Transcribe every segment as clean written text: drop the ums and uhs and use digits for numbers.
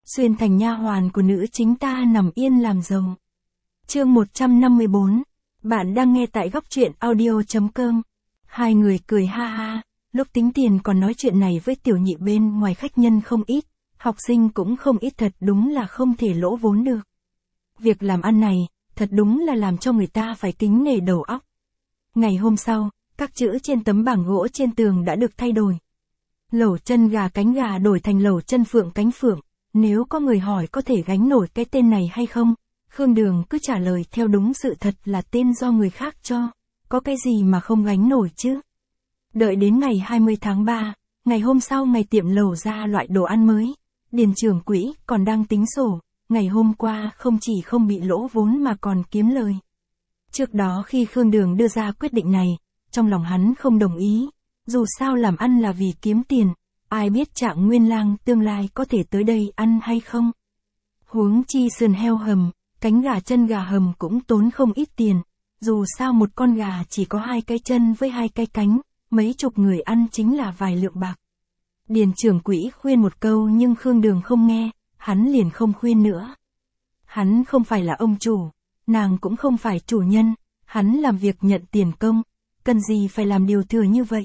xuyên thành nha hoàn của nữ chính ta nằm yên làm rồng. Chương 154. Bạn đang nghe tại góc truyện audio.com. Hai người cười ha ha, lúc tính tiền còn nói chuyện này với tiểu nhị bên ngoài khách nhân không ít, học sinh cũng không ít, thật đúng là không thể lỗ vốn được. Việc làm ăn này, thật đúng là làm cho người ta phải kính nể đầu óc. Ngày hôm sau, các chữ trên tấm bảng gỗ trên tường đã được thay đổi. Lẩu chân gà cánh gà đổi thành lẩu chân phượng cánh phượng. Nếu có người hỏi có thể gánh nổi cái tên này hay không, Khương Đường cứ trả lời theo đúng sự thật là tên do người khác cho, có cái gì mà không gánh nổi chứ. Đợi đến ngày 20 tháng 3, ngày hôm sau ngày tiệm lẩu ra loại đồ ăn mới, Điền trưởng quỹ còn đang tính sổ, ngày hôm qua không chỉ không bị lỗ vốn mà còn kiếm lời. Trước đó khi Khương Đường đưa ra quyết định này, trong lòng hắn không đồng ý, dù sao làm ăn là vì kiếm tiền. Ai biết Trạng Nguyên Lang tương lai có thể tới đây ăn hay không? Huống chi sườn heo hầm, cánh gà chân gà hầm cũng tốn không ít tiền. Dù sao một con gà chỉ có 2 cái chân với 2 cái cánh, mấy chục người ăn chính là vài lượng bạc. Điền trưởng quỹ khuyên một câu nhưng Khương Đường không nghe, hắn liền không khuyên nữa. Hắn không phải là ông chủ, nàng cũng không phải chủ nhân, hắn làm việc nhận tiền công, cần gì phải làm điều thừa như vậy.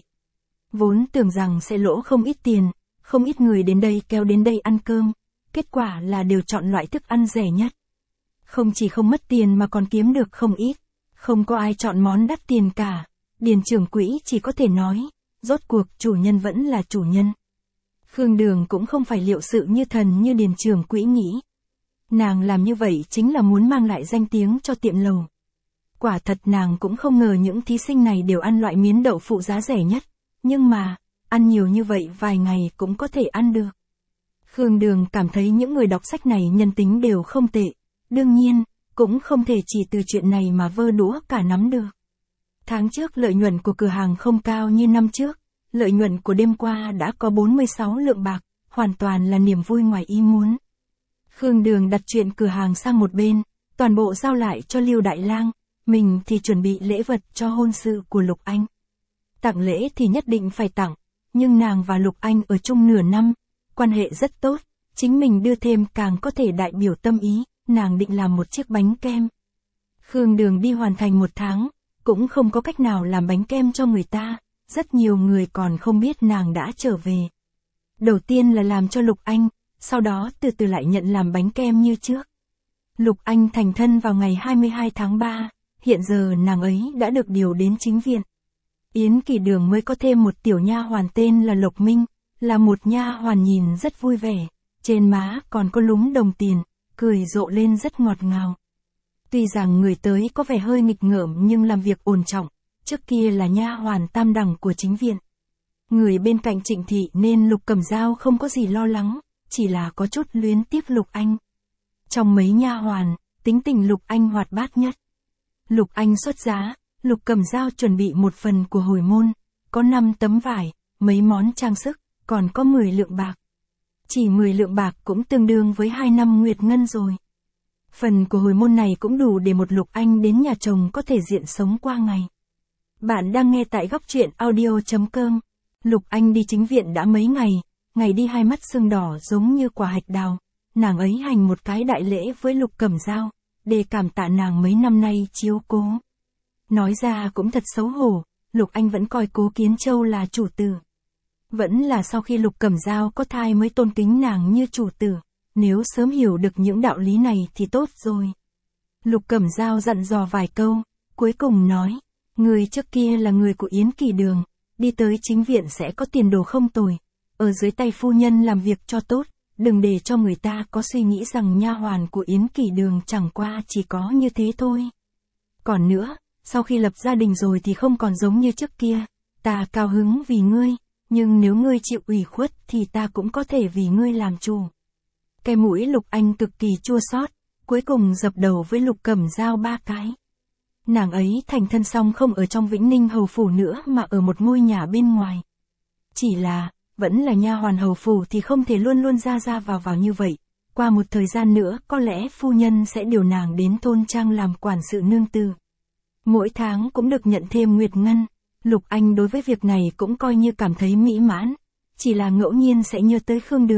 Vốn tưởng rằng sẽ lỗ không ít tiền, không ít người đến đây kéo đến đây ăn cơm, kết quả là đều chọn loại thức ăn rẻ nhất. Không chỉ không mất tiền mà còn kiếm được không ít, không có ai chọn món đắt tiền cả. Điền trưởng quỹ chỉ có thể nói, rốt cuộc chủ nhân vẫn là chủ nhân. Khương Đường cũng không phải liệu sự như thần như Điền trưởng quỹ nghĩ. Nàng làm như vậy chính là muốn mang lại danh tiếng cho tiệm lẩu. Quả thật nàng cũng không ngờ những thí sinh này đều ăn loại miến đậu phụ giá rẻ nhất. Nhưng mà, ăn nhiều như vậy vài ngày cũng có thể ăn được. Khương Đường cảm thấy những người đọc sách này nhân tính đều không tệ. Đương nhiên, cũng không thể chỉ từ chuyện này mà vơ đũa cả nắm được. Tháng trước lợi nhuận của cửa hàng không cao như năm trước. Lợi nhuận của đêm qua đã có 46 lượng bạc, hoàn toàn là niềm vui ngoài ý muốn. Khương Đường đặt chuyện cửa hàng sang một bên, toàn bộ giao lại cho Lưu Đại Lang, mình thì chuẩn bị lễ vật cho hôn sự của Lục Anh. Tặng lễ thì nhất định phải tặng, nhưng nàng và Lục Anh ở chung nửa năm, quan hệ rất tốt, chính mình đưa thêm càng có thể đại biểu tâm ý, nàng định làm một chiếc bánh kem. Khương Đường đi hoàn thành 1 tháng, cũng không có cách nào làm bánh kem cho người ta, rất nhiều người còn không biết nàng đã trở về. Đầu tiên là làm cho Lục Anh, sau đó từ từ lại nhận làm bánh kem như trước. Lục Anh thành thân vào ngày 22 tháng 3, hiện giờ nàng ấy đã được điều đến chính viện. Yến Kỳ Đường mới có thêm một tiểu nha hoàn tên là Lộc Minh, là một nha hoàn nhìn rất vui vẻ, trên má còn có lúm đồng tiền, cười rộ lên rất ngọt ngào. Tuy rằng người tới có vẻ hơi nghịch ngợm nhưng làm việc ổn trọng, trước kia là nha hoàn tam đẳng của chính viện. Người bên cạnh Trịnh thị nên Lục Cẩm Dao không có gì lo lắng, chỉ là có chút luyến tiếc Lục Anh. Trong mấy nha hoàn, tính tình Lục Anh hoạt bát nhất. Lục Anh xuất giá, Lục Cẩm Dao chuẩn bị một phần của hồi môn, có 5 tấm vải, mấy món trang sức, còn có 10 lượng bạc. Chỉ 10 lượng bạc cũng tương đương với 2 năm nguyệt ngân rồi. Phần của hồi môn này cũng đủ để một Lục Anh đến nhà chồng có thể diện sống qua ngày. Bạn đang nghe tại góc truyện audio.com. Lục Anh đi chính viện đã mấy ngày đi hai mắt sưng đỏ giống như quả hạch đào. Nàng ấy hành một cái đại lễ với Lục Cẩm Dao, để cảm tạ nàng mấy năm nay chiếu cố. Nói ra cũng thật xấu hổ, Lục Anh vẫn coi Cố Kiến Châu là chủ tử. Vẫn là sau khi Lục Cẩm Dao có thai mới tôn kính nàng như chủ tử, nếu sớm hiểu được những đạo lý này thì tốt rồi. Lục Cẩm Dao dặn dò vài câu, cuối cùng nói, người trước kia là người của Yến Kỳ Đường, đi tới chính viện sẽ có tiền đồ không tồi, ở dưới tay phu nhân làm việc cho tốt, đừng để cho người ta có suy nghĩ rằng nha hoàn của Yến Kỳ Đường chẳng qua chỉ có như thế thôi. Còn nữa, sau khi lập gia đình rồi thì không còn giống như trước kia, ta cao hứng vì ngươi, nhưng nếu ngươi chịu ủy khuất thì ta cũng có thể vì ngươi làm chủ. Cái mũi Lục Anh cực kỳ chua xót, cuối cùng dập đầu với Lục Cẩm Dao 3 cái. Nàng ấy thành thân xong không ở trong Vĩnh Ninh hầu phủ nữa mà ở một ngôi nhà bên ngoài. Chỉ là, vẫn là nha hoàn hầu phủ thì không thể luôn luôn ra vào như vậy. Qua một thời gian nữa có lẽ phu nhân sẽ điều nàng đến thôn trang làm quản sự nương tử. Mỗi tháng cũng được nhận thêm nguyệt ngân. Lục Anh đối với việc này cũng coi như cảm thấy mỹ mãn. Chỉ là ngẫu nhiên sẽ nhớ tới Khương Đường.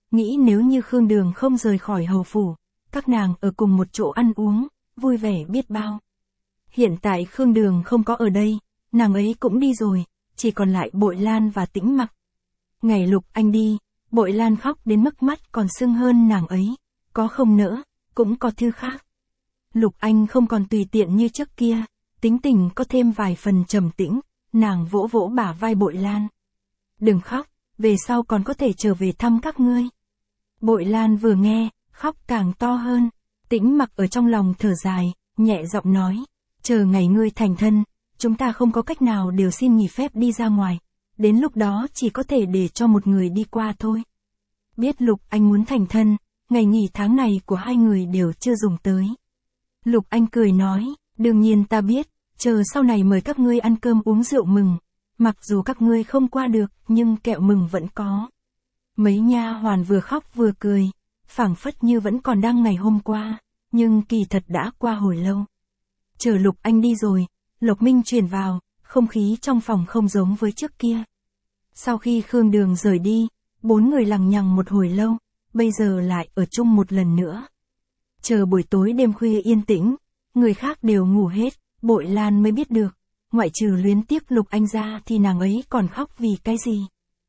nghĩ nếu như Khương Đường không rời khỏi hầu phủ, các nàng ở cùng một chỗ ăn uống, vui vẻ biết bao. Hiện tại Khương Đường không có ở đây, nàng ấy cũng đi rồi, chỉ còn lại Bội Lan và Tĩnh Mặc. Ngày Lục Anh đi, Bội Lan khóc đến mức mắt còn sưng hơn nàng ấy, có không nỡ, cũng có thứ khác. Lục Anh không còn tùy tiện như trước kia, tính tình có thêm vài phần trầm tĩnh, nàng vỗ vỗ bả vai Bội Lan. Đừng khóc, về sau còn có thể trở về thăm các ngươi. Bội Lan vừa nghe, khóc càng to hơn. Tĩnh Mặc ở trong lòng thở dài, nhẹ giọng nói, chờ ngày ngươi thành thân, chúng ta không có cách nào đều xin nghỉ phép đi ra ngoài, đến lúc đó chỉ có thể để cho một người đi qua thôi. Biết Lục Anh muốn thành thân, ngày nghỉ tháng này của hai người đều chưa dùng tới. Lục Anh cười nói, đương nhiên ta biết, chờ sau này mời các ngươi ăn cơm uống rượu mừng, mặc dù các ngươi không qua được, nhưng kẹo mừng vẫn có. Mấy nha hoàn vừa khóc vừa cười, phảng phất như vẫn còn đang ngày hôm qua, nhưng kỳ thật đã qua hồi lâu. Chờ Lục Anh đi rồi, Lộc Minh truyền vào, không khí trong phòng không giống với trước kia. Sau khi Khương Đường rời đi, bốn người lằng nhằng một hồi lâu, bây giờ lại ở chung một lần nữa. Chờ buổi tối đêm khuya yên tĩnh, người khác đều ngủ hết, Bội Lan mới biết được, ngoại trừ luyến tiếc Lục Anh ra thì nàng ấy còn khóc vì cái gì.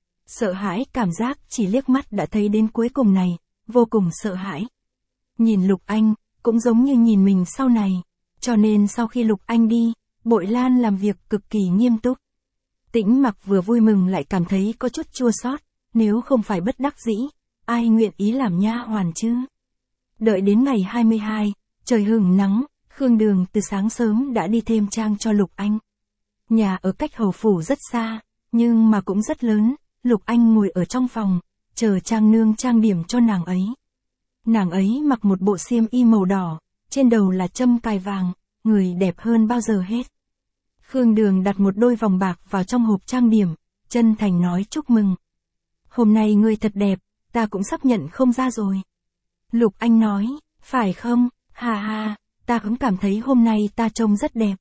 Sợ hãi cảm giác chỉ liếc mắt đã thấy đến cuối cùng này, vô cùng sợ hãi. Nhìn Lục Anh, cũng giống như nhìn mình sau này, cho nên sau khi Lục Anh đi, Bội Lan làm việc cực kỳ nghiêm túc. Tĩnh Mặc vừa vui mừng lại cảm thấy có chút chua xót, nếu không phải bất đắc dĩ, ai nguyện ý làm nha hoàn chứ. Đợi đến ngày 22, trời hừng nắng, Khương Đường từ sáng sớm đã đi thêm trang cho Lục Anh. Nhà ở cách hầu phủ rất xa, nhưng mà cũng rất lớn, Lục Anh ngồi ở trong phòng, chờ trang nương trang điểm cho nàng ấy. Nàng ấy mặc một bộ xiêm y màu đỏ, trên đầu là châm cài vàng, người đẹp hơn bao giờ hết. Khương Đường đặt một đôi vòng bạc vào trong hộp trang điểm, chân thành nói chúc mừng. Hôm nay ngươi thật đẹp, ta cũng sắp nhận không ra rồi. Lục Anh nói, phải không, hà hà, ta cũng cảm thấy hôm nay ta trông rất đẹp.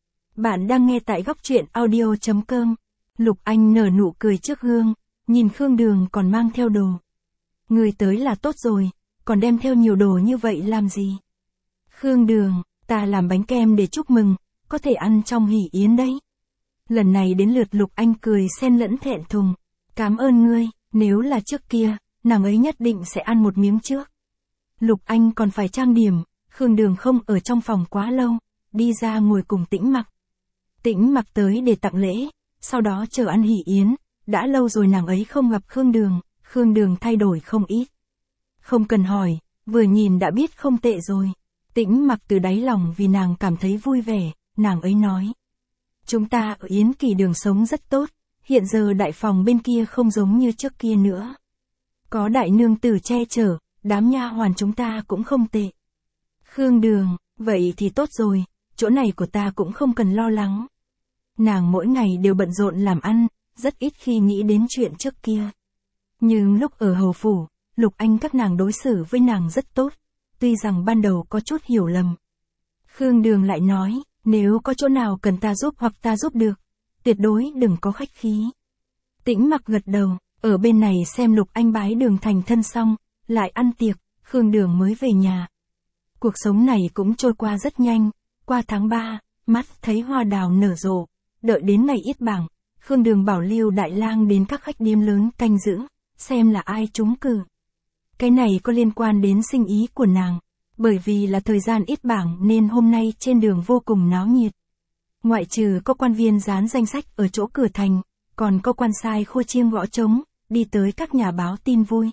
Bạn đang nghe tại góc truyện audio.com. Lục Anh nở nụ cười trước gương, nhìn Khương Đường còn mang theo đồ. Người tới là tốt rồi, còn đem theo nhiều đồ như vậy làm gì? Khương Đường, ta làm bánh kem để chúc mừng, có thể ăn trong hỷ yến đấy. Lần này đến lượt Lục Anh cười xen lẫn thẹn thùng. Cảm ơn ngươi, nếu là trước kia, nàng ấy nhất định sẽ ăn một miếng trước. Lục Anh còn phải trang điểm, Khương Đường không ở trong phòng quá lâu, đi ra ngồi cùng Tĩnh Mặc. Tĩnh Mặc tới để tặng lễ, sau đó chờ ăn hỷ yến, đã lâu rồi nàng ấy không gặp Khương Đường thay đổi không ít. Không cần hỏi, vừa nhìn đã biết không tệ rồi. Tĩnh Mặc từ đáy lòng vì nàng cảm thấy vui vẻ, nàng ấy nói. Chúng ta ở Yến Kỳ Đường sống rất tốt, hiện giờ đại phòng bên kia không giống như trước kia nữa. Có đại nương tử che chở, đám nha hoàn chúng ta cũng không tệ. Khương Đường, vậy thì tốt rồi, chỗ này của ta cũng không cần lo lắng. Nàng mỗi ngày đều bận rộn làm ăn, rất ít khi nghĩ đến chuyện trước kia. Nhưng lúc ở hầu phủ, Lục Anh các nàng đối xử với nàng rất tốt, tuy rằng ban đầu có chút hiểu lầm. Khương Đường lại nói, nếu có chỗ nào cần ta giúp hoặc ta giúp được, tuyệt đối đừng có khách khí. Tĩnh Mặc gật đầu, ở bên này xem Lục Anh bái đường thành thân xong, lại ăn tiệc, Khương Đường mới về nhà. Cuộc sống này cũng trôi qua rất nhanh, qua tháng 3, mắt thấy hoa đào nở rộ, đợi đến ngày yết bảng, Khương Đường bảo Lưu Đại Lang đến các khách điếm lớn canh giữ, xem là ai trúng cử. Cái này có liên quan đến sinh ý của nàng, bởi vì là thời gian yết bảng nên hôm nay trên đường vô cùng náo nhiệt. Ngoại trừ có quan viên dán danh sách ở chỗ cửa thành, còn có quan sai khua chiêng gõ trống, đi tới các nhà báo tin vui.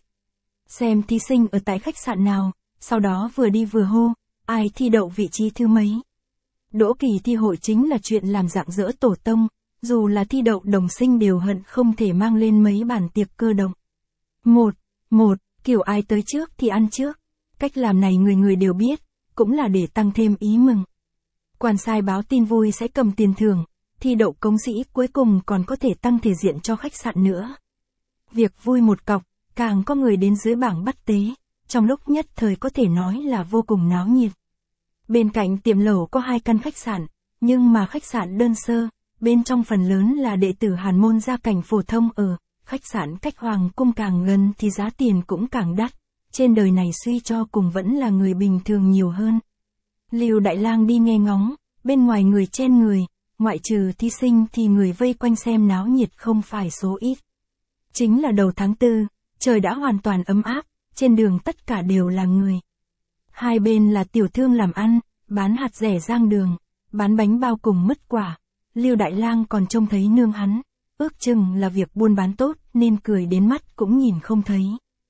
Xem thí sinh ở tại khách sạn nào, sau đó vừa đi vừa hô, ai thi đậu vị trí thứ mấy. Đỗ kỳ thi hội chính là chuyện làm rạng rỡ tổ tông, dù là thi đậu đồng sinh đều hận không thể mang lên mấy bàn tiệc cơ động. Một, kiểu ai tới trước thì ăn trước. Cách làm này người người đều biết, cũng là để tăng thêm ý mừng. Quan sai báo tin vui sẽ cầm tiền thưởng, thi đậu công sĩ cuối cùng còn có thể tăng thể diện cho khách sạn nữa. Việc vui một cọc, càng có người đến dưới bảng bắt tế, trong lúc nhất thời có thể nói là vô cùng náo nhiệt. Bên cạnh tiệm lẩu có 2 căn khách sạn, nhưng mà khách sạn đơn sơ, bên trong phần lớn là đệ tử hàn môn gia cảnh phổ thông ở, khách sạn cách hoàng cung càng gần thì giá tiền cũng càng đắt, trên đời này suy cho cùng vẫn là người bình thường nhiều hơn. Lưu Đại Lang đi nghe ngóng, bên ngoài người chen người, ngoại trừ thí sinh thì người vây quanh xem náo nhiệt không phải số ít. Chính là đầu tháng 4, trời đã hoàn toàn ấm áp, trên đường tất cả đều là người. Hai bên là tiểu thương làm ăn, bán hạt rẻ giang đường, bán bánh bao cùng mứt quả. Lưu Đại Lang còn trông thấy nương hắn, ước chừng là việc buôn bán tốt nên cười đến mắt cũng nhìn không thấy.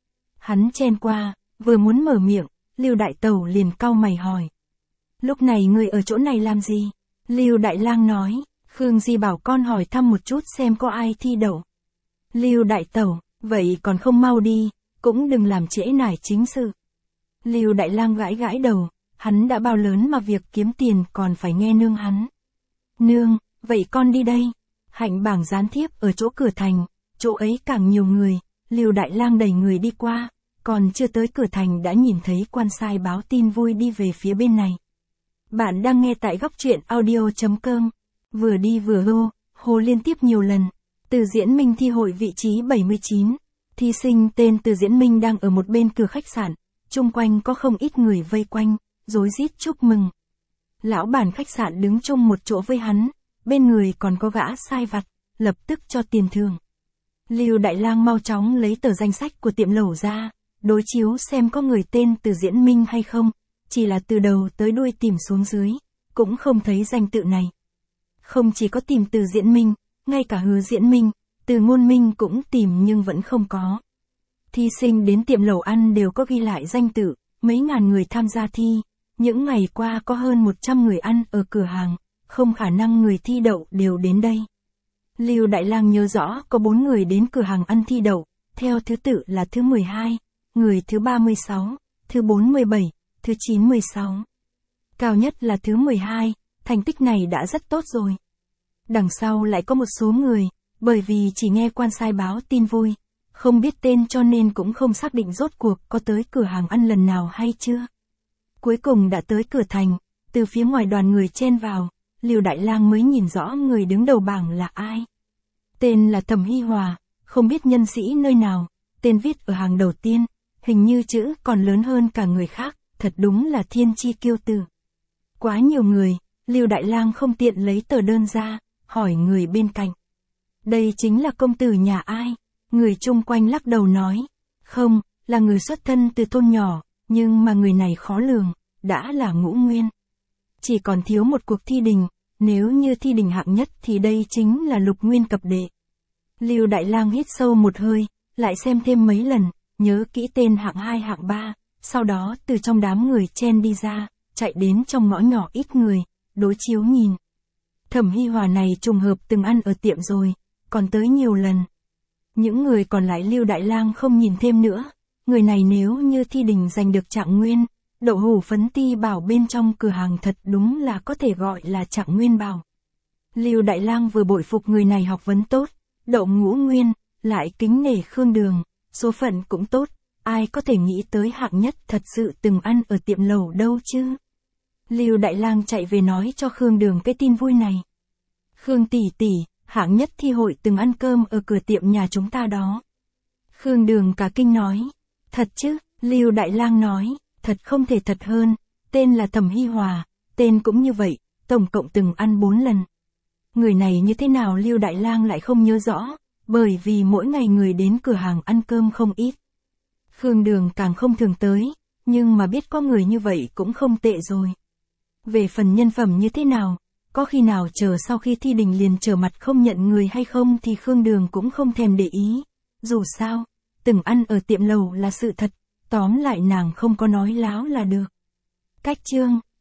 Hắn chen qua, vừa muốn mở miệng, Lưu Đại Tẩu liền cau mày hỏi. Lúc này người ở chỗ này làm gì? Lưu Đại Lang nói, Khương Di bảo con hỏi thăm một chút xem có ai thi đậu. Lưu Đại Tẩu, vậy còn không mau đi, cũng đừng làm trễ nải chính sự. Lưu Đại Lang gãi gãi đầu, hắn đã bao lớn mà việc kiếm tiền còn phải nghe nương hắn. Nương, vậy con đi đây. Hạnh bảng gián thiếp ở chỗ cửa thành, chỗ ấy càng nhiều người, Lưu Đại Lang đẩy người đi qua, còn chưa tới cửa thành đã nhìn thấy quan sai báo tin vui đi về phía bên này. Bạn đang nghe tại góc truyện audio.com, vừa đi vừa hô liên tiếp nhiều lần. Từ Diễn Minh thi hội vị trí 79, thí sinh tên Từ Diễn Minh đang ở một bên cửa khách sạn, chung quanh có không ít người vây quanh, rối rít chúc mừng. Lão bản khách sạn đứng chung một chỗ với hắn, bên người còn có gã sai vặt, lập tức cho tiền thưởng. Lưu Đại Lang mau chóng lấy tờ danh sách của tiệm lẩu ra, đối chiếu xem có người tên Từ Diễn Minh hay không, chỉ là từ đầu tới đuôi tìm xuống dưới, cũng không thấy danh tự này. Không chỉ có tìm Từ Diễn Minh, ngay cả Hứa Diễn Minh, Từ Ngôn Minh cũng tìm nhưng vẫn không có. Thí sinh đến tiệm lẩu ăn đều có ghi lại danh tự, mấy ngàn người tham gia thi, những ngày qua có hơn 100 người ăn ở cửa hàng, không khả năng người thi đậu đều đến đây. Lưu Đại Lang nhớ rõ có 4 người đến cửa hàng ăn thi đậu, theo thứ tự là thứ 12, người thứ 36, thứ 47, thứ 96. Cao nhất là thứ 12, thành tích này đã rất tốt rồi. Đằng sau lại có một số người, bởi vì chỉ nghe quan sai báo tin vui, không biết tên cho nên cũng không xác định rốt cuộc có tới cửa hàng ăn lần nào hay chưa. Cuối cùng đã tới cửa thành, từ phía ngoài đoàn người chen vào, Lưu Đại Lang mới nhìn rõ người đứng đầu bảng là ai. Tên là Thẩm Hi Hòa, không biết nhân sĩ nơi nào, tên viết ở hàng đầu tiên, hình như chữ còn lớn hơn cả người khác, thật đúng là thiên chi kiêu tử. Quá nhiều người, Lưu Đại Lang không tiện lấy tờ đơn ra, hỏi người bên cạnh. Đây chính là công tử nhà ai? Người chung quanh lắc đầu nói, không, là người xuất thân từ thôn nhỏ, nhưng mà người này khó lường, đã là ngũ nguyên. Chỉ còn thiếu một cuộc thi đình, nếu như thi đình hạng nhất thì đây chính là lục nguyên cập đệ. Lưu Đại Lang hít sâu một hơi, lại xem thêm mấy lần, nhớ kỹ tên hạng 2 hạng 3, sau đó từ trong đám người chen đi ra, chạy đến trong ngõ nhỏ ít người, đối chiếu nhìn. Thẩm Hi Hòa này trùng hợp từng ăn ở tiệm rồi, còn tới nhiều lần. Những người còn lại Lưu Đại Lang không nhìn thêm nữa, người này nếu như thi đình giành được trạng nguyên, đậu hủ phấn ti bảo bên trong cửa hàng thật đúng là có thể gọi là trạng nguyên bảo. Lưu Đại Lang vừa bội phục người này học vấn tốt, đậu ngũ nguyên, lại kính nể Khương Đường, số phận cũng tốt, ai có thể nghĩ tới hạng nhất thật sự từng ăn ở tiệm lẩu đâu chứ. Lưu Đại Lang chạy về nói cho Khương Đường cái tin vui này. Khương tỷ tỷ, hạng nhất thi hội từng ăn cơm ở cửa tiệm nhà chúng ta đó. Khương Đường cả kinh nói, thật chứ? Lưu Đại Lang nói, thật không thể thật hơn, tên là Thẩm Hi Hòa, tên cũng như vậy, tổng cộng từng ăn 4 lần. Người này như thế nào Lưu Đại Lang lại không nhớ rõ, bởi vì mỗi ngày người đến cửa hàng ăn cơm không ít. Khương Đường càng không thường tới, nhưng mà biết có người như vậy cũng không tệ rồi. Về phần nhân phẩm như thế nào, có khi nào chờ sau khi thi đình liền trở mặt không nhận người hay không thì Khương Đường cũng không thèm để ý. Dù sao, từng ăn ở tiệm lẩu là sự thật, tóm lại nàng không có nói láo là được. Cách chương